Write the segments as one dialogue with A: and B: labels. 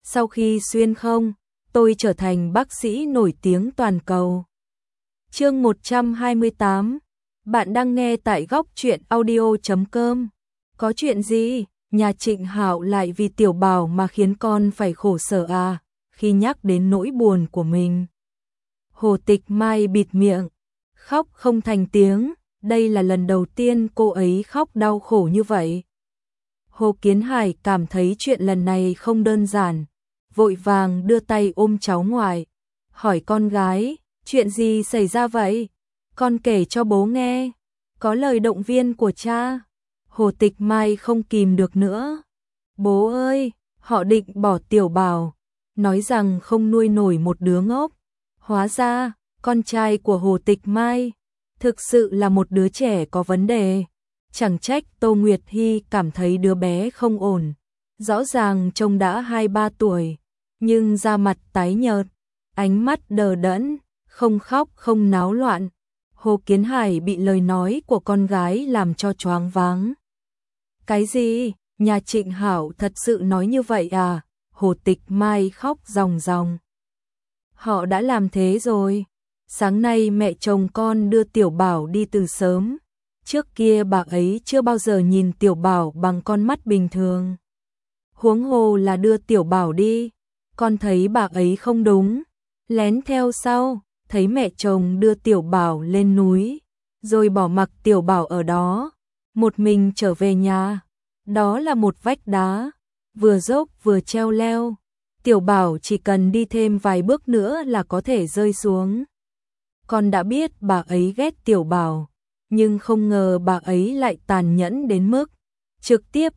A: sau khi xuyên không, tôi trở thành bác sĩ nổi tiếng toàn cầu. Chương 128. Bạn đang nghe tại góc truyện audio.com. Có chuyện gì? Nhà Trịnh Hạo lại vì Tiểu Bảo mà khiến con phải khổ sở à? Khi nhắc đến nỗi buồn của mình, Hồ Tịch Mai bịt miệng, khóc không thành tiếng. Đây là lần đầu tiên cô ấy khóc đau khổ như vậy. Hồ Kiến Hải cảm thấy chuyện lần này không đơn giản, vội vàng đưa tay ôm cháu ngoại, hỏi con gái, chuyện gì xảy ra vậy? Con kể cho bố nghe. Có lời động viên của cha. Hồ Tịch Mai không kìm được nữa. Bố ơi, họ định bỏ Tiểu Bảo, nói rằng không nuôi nổi một đứa ngốc. Hóa ra, con trai của Hồ Tịch Mai thực sự là một đứa trẻ có vấn đề. Chẳng trách Tô Nguyệt Hy cảm thấy đứa bé không ổn. Rõ ràng trông đã 2-3 tuổi, nhưng da mặt tái nhợt, ánh mắt đờ đẫn, không khóc không náo loạn. Hồ Kiến Hải bị lời nói của con gái làm cho choáng váng. Cái gì? Nhà Trịnh Hạo thật sự nói như vậy à? Hồ Tịch Mai khóc ròng ròng. Họ đã làm thế rồi. Sáng nay mẹ chồng con đưa Tiểu Bảo đi từ sớm. Trước kia bà ấy chưa bao giờ nhìn Tiểu Bảo bằng con mắt bình thường. Huống hồ là đưa Tiểu Bảo đi. Con thấy bà ấy không đúng. Lén theo sau, thấy mẹ chồng đưa Tiểu Bảo lên núi, rồi bỏ mặc Tiểu Bảo ở đó, một mình trở về nhà. Đó là một vách đá, vừa dốc vừa treo leo. Tiểu Bảo chỉ cần đi thêm vài bước nữa là có thể rơi xuống. Con đã biết bà ấy ghét Tiểu Bảo, nhưng không ngờ bà ấy lại tàn nhẫn đến mức trực tiếp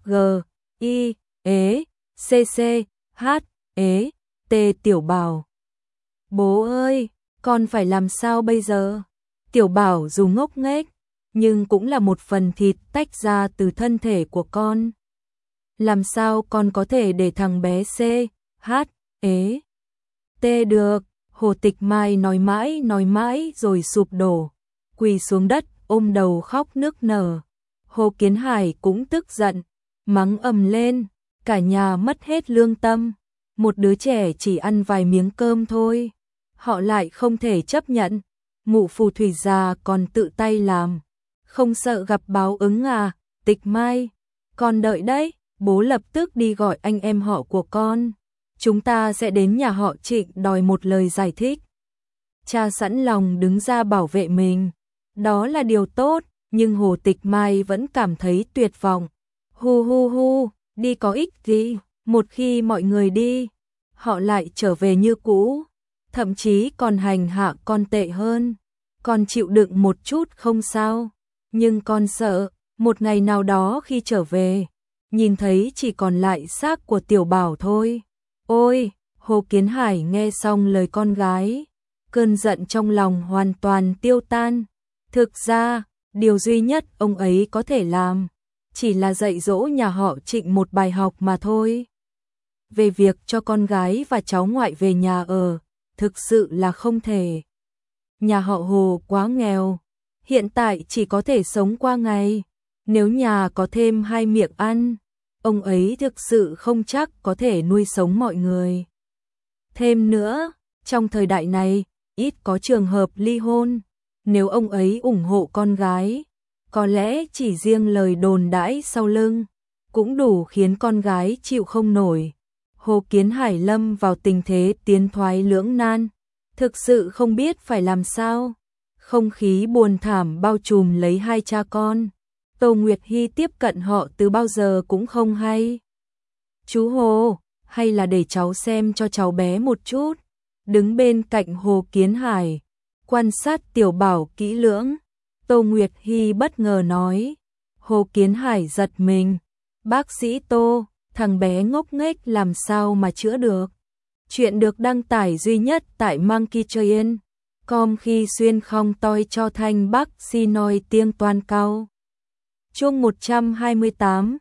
A: G.I.E.C.C.H.E.T Tiểu Bảo. Bố ơi, con phải làm sao bây giờ? Tiểu Bảo dù ngốc nghếch, nhưng cũng là một phần thịt tách ra từ thân thể của con. Làm sao con có thể để thằng bé C.H.E.T được? Hồ Tịch Mai nói mãi rồi sụp đổ, quỳ xuống đất ôm đầu khóc nức nở. Hồ Kiến Hải cũng tức giận, mắng ầm lên, cả nhà mất hết lương tâm. Một đứa trẻ chỉ ăn vài miếng cơm thôi, họ lại không thể chấp nhận. Mụ phù thủy già còn tự tay làm, không sợ gặp báo ứng à? Tịch Mai, con đợi đấy, bố lập tức đi gọi anh em họ của con. Chúng ta sẽ đến nhà họ Trịnh đòi một lời giải thích. Cha sẵn lòng đứng ra bảo vệ mình, đó là điều tốt, nhưng Hồ Tịch Mai vẫn cảm thấy tuyệt vọng. Hu, đi có ích gì, một khi mọi người đi, họ lại trở về như cũ, thậm chí còn hành hạ con tệ hơn. Con chịu đựng một chút không sao, nhưng con sợ, một ngày nào đó khi trở về, nhìn thấy chỉ còn lại xác của Tiểu Bảo thôi. Ôi, Hồ Kiến Hải nghe xong lời con gái, cơn giận trong lòng hoàn toàn tiêu tan. Thực ra, điều duy nhất ông ấy có thể làm, chỉ là dạy dỗ nhà họ Trịnh một bài học mà thôi. Về việc cho con gái và cháu ngoại về nhà ở, thực sự là không thể. Nhà họ Hồ quá nghèo, hiện tại chỉ có thể sống qua ngày. Nếu nhà có thêm 2 miệng ăn, ông ấy thực sự không chắc có thể nuôi sống mọi người. Thêm nữa, trong thời đại này, ít có trường hợp ly hôn. Nếu ông ấy ủng hộ con gái, có lẽ chỉ riêng lời đồn đãi sau lưng cũng đủ khiến con gái chịu không nổi. Hồ Kiến Hải lâm vào tình thế tiến thoái lưỡng nan, thực sự không biết phải làm sao. Không khí buồn thảm bao trùm lấy hai cha con. Tô Nguyệt Hy tiếp cận họ từ bao giờ cũng không hay. Chú Hồ, hay là để cháu xem cho cháu bé một chút. Đứng bên cạnh Hồ Kiến Hải, quan sát Tiểu Bảo kỹ lưỡng, Tô Nguyệt Hy bất ngờ nói. Hồ Kiến Hải giật mình. Bác sĩ Tô, thằng bé ngốc nghếch làm sao mà chữa được. Chuyện được đăng tải duy nhất tại monkeytrain.com khi xuyên không toi cho thanh bác si nói tiếng toàn cao. Chương 128,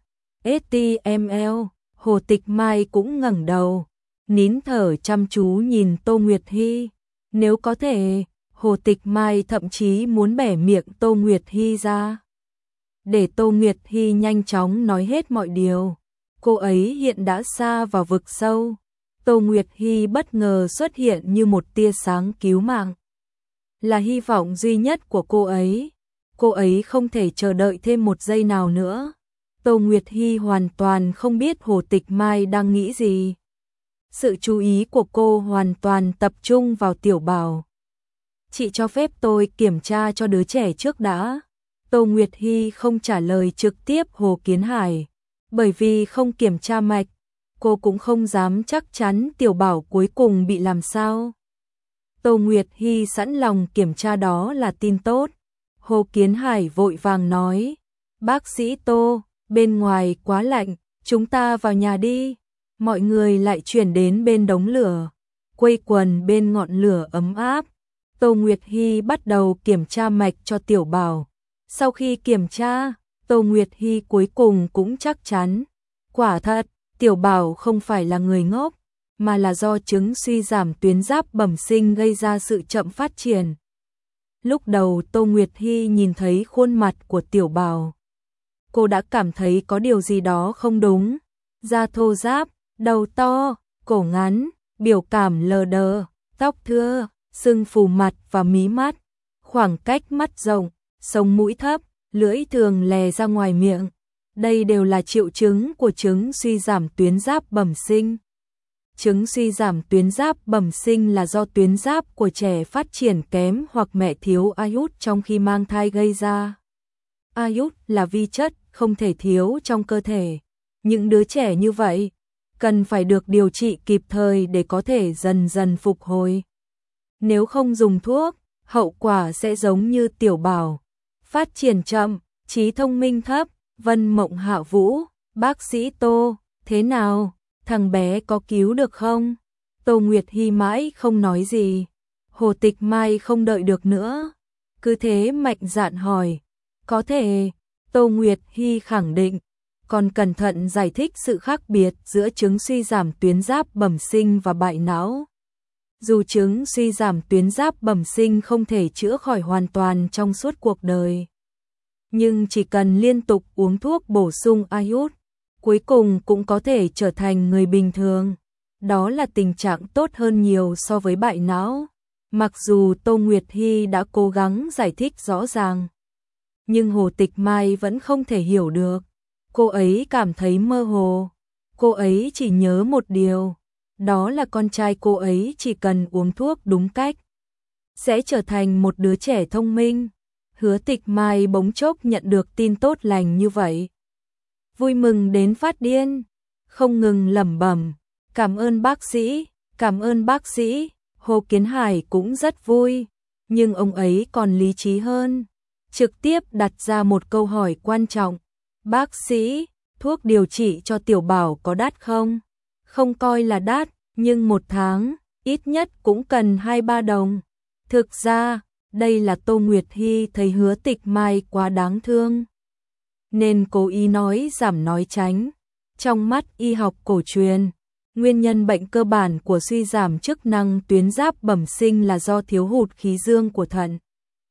A: HTML. Hồ Tịch Mai cũng ngẩng đầu, nín thở chăm chú nhìn Tô Nguyệt Hy. Nếu có thể, Hồ Tịch Mai thậm chí muốn bẻ miệng Tô Nguyệt Hy ra, để Tô Nguyệt Hy nhanh chóng nói hết mọi điều. Cô ấy hiện đã xa vào vực sâu. Tô Nguyệt Hy bất ngờ xuất hiện như một tia sáng cứu mạng. Là hy vọng duy nhất của cô ấy. Cô ấy không thể chờ đợi thêm một giây nào nữa. Tô Nguyệt Hy hoàn toàn không biết Hồ Tịch Mai đang nghĩ gì. Sự chú ý của cô hoàn toàn tập trung vào Tiểu Bảo. Chị cho phép tôi kiểm tra cho đứa trẻ trước đã. Tô Nguyệt Hy không trả lời trực tiếp Hồ Kiến Hải. Bởi vì không kiểm tra mạch, cô cũng không dám chắc chắn Tiểu Bảo cuối cùng bị làm sao. Tô Nguyệt Hy sẵn lòng kiểm tra đó là tin tốt. Hồ Kiến Hải vội vàng nói, bác sĩ Tô, bên ngoài quá lạnh, chúng ta vào nhà đi. Mọi người lại chuyển đến bên đống lửa, quây quần bên ngọn lửa ấm áp. Tô Nguyệt Hy bắt đầu kiểm tra mạch cho Tiểu Bảo. Sau khi kiểm tra, Tô Nguyệt Hy cuối cùng cũng chắc chắn. Quả thật, Tiểu Bảo không phải là người ngốc, mà là do chứng suy giảm tuyến giáp bẩm sinh gây ra sự chậm phát triển. Lúc đầu Tô Nguyệt Hy nhìn thấy khuôn mặt của Tiểu Bảo, cô đã cảm thấy có điều gì đó không đúng. Da thô ráp, đầu to, cổ ngắn, biểu cảm lờ đờ, tóc thưa, sưng phù mặt và mí mắt, khoảng cách mắt rộng, sống mũi thấp, lưỡi thường lè ra ngoài miệng. Đây đều là triệu chứng của chứng suy giảm tuyến giáp bẩm sinh. Chứng suy giảm tuyến giáp bẩm sinh là do tuyến giáp của trẻ phát triển kém hoặc mẹ thiếu iốt trong khi mang thai gây ra. Iốt là vi chất không thể thiếu trong cơ thể. Những đứa trẻ như vậy cần phải được điều trị kịp thời để có thể dần dần phục hồi. Nếu không dùng thuốc, hậu quả sẽ giống như Tiểu Bảo. Phát triển chậm, trí thông minh thấp. Vân Mộng Hạ Vũ, bác sĩ Tô, thế nào, thằng bé có cứu được không? Tô Nguyệt Hy mãi không nói gì. Hồ Tịch Mai không đợi được nữa, cứ thế mạnh dạn hỏi, có thể. Tô Nguyệt Hy khẳng định, còn cẩn thận giải thích sự khác biệt giữa chứng suy giảm tuyến giáp bẩm sinh và bại não. Dù chứng suy giảm tuyến giáp bẩm sinh không thể chữa khỏi hoàn toàn trong suốt cuộc đời, nhưng chỉ cần liên tục uống thuốc bổ sung iốt, cuối cùng cũng có thể trở thành người bình thường. Đó là tình trạng tốt hơn nhiều so với bại não. Mặc dù Tô Nguyệt Hy đã cố gắng giải thích rõ ràng, nhưng Hồ Tịch Mai vẫn không thể hiểu được. Cô ấy cảm thấy mơ hồ. Cô ấy chỉ nhớ một điều, đó là con trai cô ấy chỉ cần uống thuốc đúng cách sẽ trở thành một đứa trẻ thông minh. Hứa Tịch Mai bỗng chốc nhận được tin tốt lành như vậy, vui mừng đến phát điên, không ngừng lẩm bẩm, cảm ơn bác sĩ, cảm ơn bác sĩ. Hồ Kiến Hải cũng rất vui, nhưng ông ấy còn lý trí hơn, trực tiếp đặt ra một câu hỏi quan trọng. Bác sĩ, thuốc điều trị cho Tiểu Bảo có đắt không? Không coi là đắt, nhưng một tháng, ít nhất cũng cần 2-3 đồng. Thực ra, đây là Tô Nguyệt Hy thấy Hứa Tịch Mai quá đáng thương, nên cố ý nói giảm nói tránh. Trong mắt y học cổ truyền, nguyên nhân bệnh cơ bản của suy giảm chức năng tuyến giáp bẩm sinh là do thiếu hụt khí dương của thận,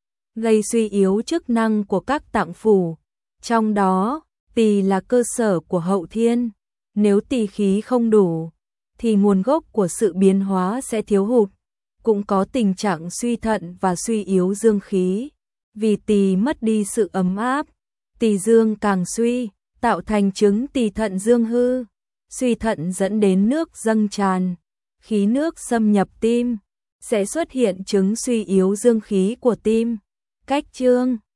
A: gây suy yếu chức năng của các tạng phủ. Trong đó, tỳ là cơ sở của hậu thiên. Nếu tỳ khí không đủ, thì nguồn gốc của sự biến hóa sẽ thiếu hụt. Cũng có tình trạng suy thận và suy yếu dương khí. Vì tỳ mất đi sự ấm áp, tỳ dương càng suy, tạo thành chứng tỳ thận dương hư. Suy thận dẫn đến nước dâng tràn, khí nước xâm nhập tim, sẽ xuất hiện chứng suy yếu dương khí của tim. Cách chương